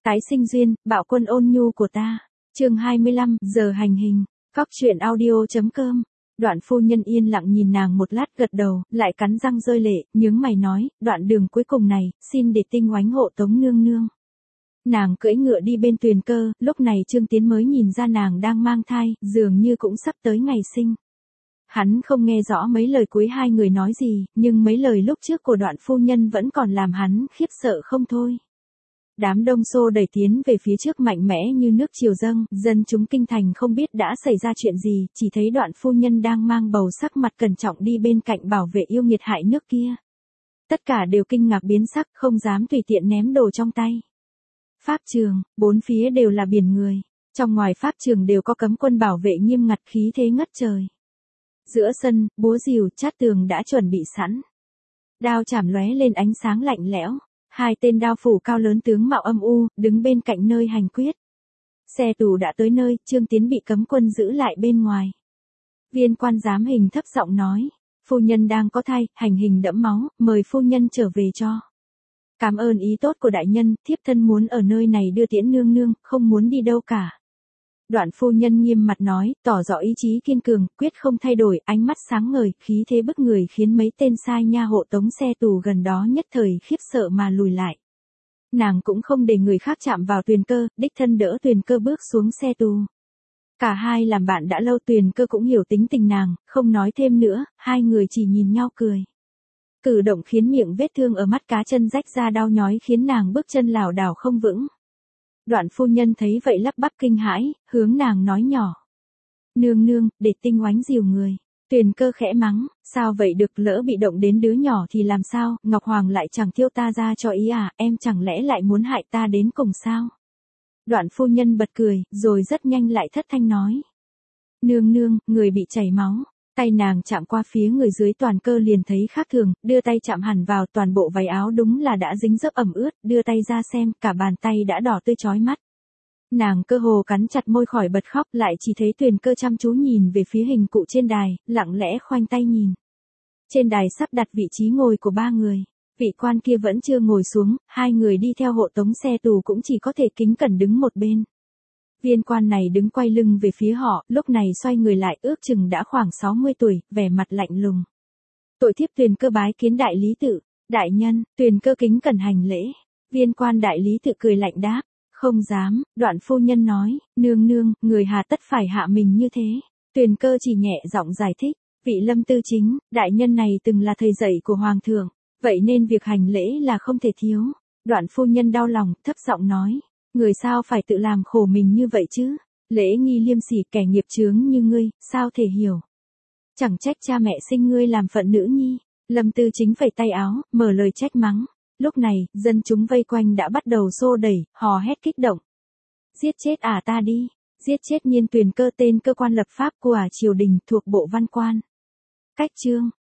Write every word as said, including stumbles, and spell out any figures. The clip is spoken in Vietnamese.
Tái sinh duyên, bạo quân ôn nhu của ta. Chương hai mươi lăm, giờ hành hình. Cóc truyện audio.com. Đoạn phu nhân yên lặng nhìn nàng một lát gật đầu, lại cắn răng rơi lệ, nhướng mày nói, đoạn đường cuối cùng này, xin để tinh oánh hộ tống nương nương. Nàng cưỡi ngựa đi bên Tuyền Cơ, lúc này Trương Tiến mới nhìn ra nàng đang mang thai, dường như cũng sắp tới ngày sinh. Hắn không nghe rõ mấy lời cuối hai người nói gì, nhưng mấy lời lúc trước của đoạn phu nhân vẫn còn làm hắn khiếp sợ không thôi. Đám đông xô đẩy tiến về phía trước mạnh mẽ như nước triều dâng, dân chúng kinh thành không biết đã xảy ra chuyện gì, chỉ thấy đoạn phu nhân đang mang bầu sắc mặt cẩn trọng đi bên cạnh bảo vệ yêu nghiệt hại nước kia. Tất cả đều kinh ngạc biến sắc, không dám tùy tiện ném đồ trong tay. Pháp trường, bốn phía đều là biển người, trong ngoài pháp trường đều có cấm quân bảo vệ nghiêm ngặt khí thế ngất trời. Giữa sân, búa rìu, chát tường đã chuẩn bị sẵn. Đao chảm lóe lên ánh sáng lạnh lẽo. Hai tên đao phủ cao lớn tướng mạo âm u, đứng bên cạnh nơi hành quyết. Xe tù đã tới nơi, Trương Tiến bị cấm quân giữ lại bên ngoài. Viên quan giám hình thấp giọng nói, phu nhân đang có thai, hành hình đẫm máu, mời phu nhân trở về cho. Cảm ơn ý tốt của đại nhân, thiếp thân muốn ở nơi này đưa tiễn nương nương, không muốn đi đâu cả. Đoạn phu nhân nghiêm mặt nói, tỏ rõ ý chí kiên cường, quyết không thay đổi, ánh mắt sáng ngời, khí thế bức người khiến mấy tên sai nha hộ tống xe tù gần đó nhất thời khiếp sợ mà lùi lại. Nàng cũng không để người khác chạm vào Tuyền Cơ, đích thân đỡ Tuyền Cơ bước xuống xe tù. Cả hai làm bạn đã lâu, Tuyền Cơ cũng hiểu tính tình nàng, không nói thêm nữa, hai người chỉ nhìn nhau cười. Cử động khiến miệng vết thương ở mắt cá chân rách ra đau nhói khiến nàng bước chân lảo đảo không vững. Đoạn phu nhân thấy vậy lắp bắp kinh hãi, hướng nàng nói nhỏ. Nương nương, để tinh oánh dìu người. Tuyền Cơ khẽ mắng, sao vậy được, lỡ bị động đến đứa nhỏ thì làm sao, Ngọc Hoàng lại chẳng thiêu ta ra cho ý à, em chẳng lẽ lại muốn hại ta đến cùng sao? Đoạn phu nhân bật cười, rồi rất nhanh lại thất thanh nói. Nương nương, người bị chảy máu. Tay nàng chạm qua phía người dưới, Toàn Cơ liền thấy khác thường, đưa tay chạm hẳn vào, toàn bộ váy áo đúng là đã dính dấp ẩm ướt, đưa tay ra xem, cả bàn tay đã đỏ tươi chói mắt. Nàng cơ hồ cắn chặt môi khỏi bật khóc, lại chỉ thấy Tuyền Cơ chăm chú nhìn về phía hình cụ trên đài, lặng lẽ khoanh tay nhìn. Trên đài sắp đặt vị trí ngồi của ba người, vị quan kia vẫn chưa ngồi xuống, hai người đi theo hộ tống xe tù cũng chỉ có thể kính cẩn đứng một bên. Viên quan này đứng quay lưng về phía họ, lúc này xoay người lại, ước chừng đã khoảng sáu mươi tuổi, vẻ mặt lạnh lùng. Tội thiếp Tuyền Cơ bái kiến đại lý tự. Đại nhân, Tuyền Cơ kính cẩn hành lễ. Viên quan đại lý tự cười lạnh đáp, không dám. Đoạn phu nhân nói, nương nương, người hà tất phải hạ mình như thế. Tuyền Cơ chỉ nhẹ giọng giải thích, vị Lâm Tư Chính, đại nhân này từng là thầy dạy của hoàng thượng, vậy nên việc hành lễ là không thể thiếu. Đoạn phu nhân đau lòng, thấp giọng nói. Người sao phải tự làm khổ mình như vậy chứ? Lễ nghi liêm sỉ, kẻ nghiệp chướng như ngươi, sao thể hiểu? Chẳng trách cha mẹ sinh ngươi làm phận nữ nhi. Lâm Tư Chính phẩy tay áo, mở lời trách mắng. Lúc này, dân chúng vây quanh đã bắt đầu xô đẩy, hò hét kích động. Giết chết à ta đi, giết chết Nhiên Tuyền Cơ, tên cơ quan lập pháp của triều đình thuộc bộ văn quan. Cách chương.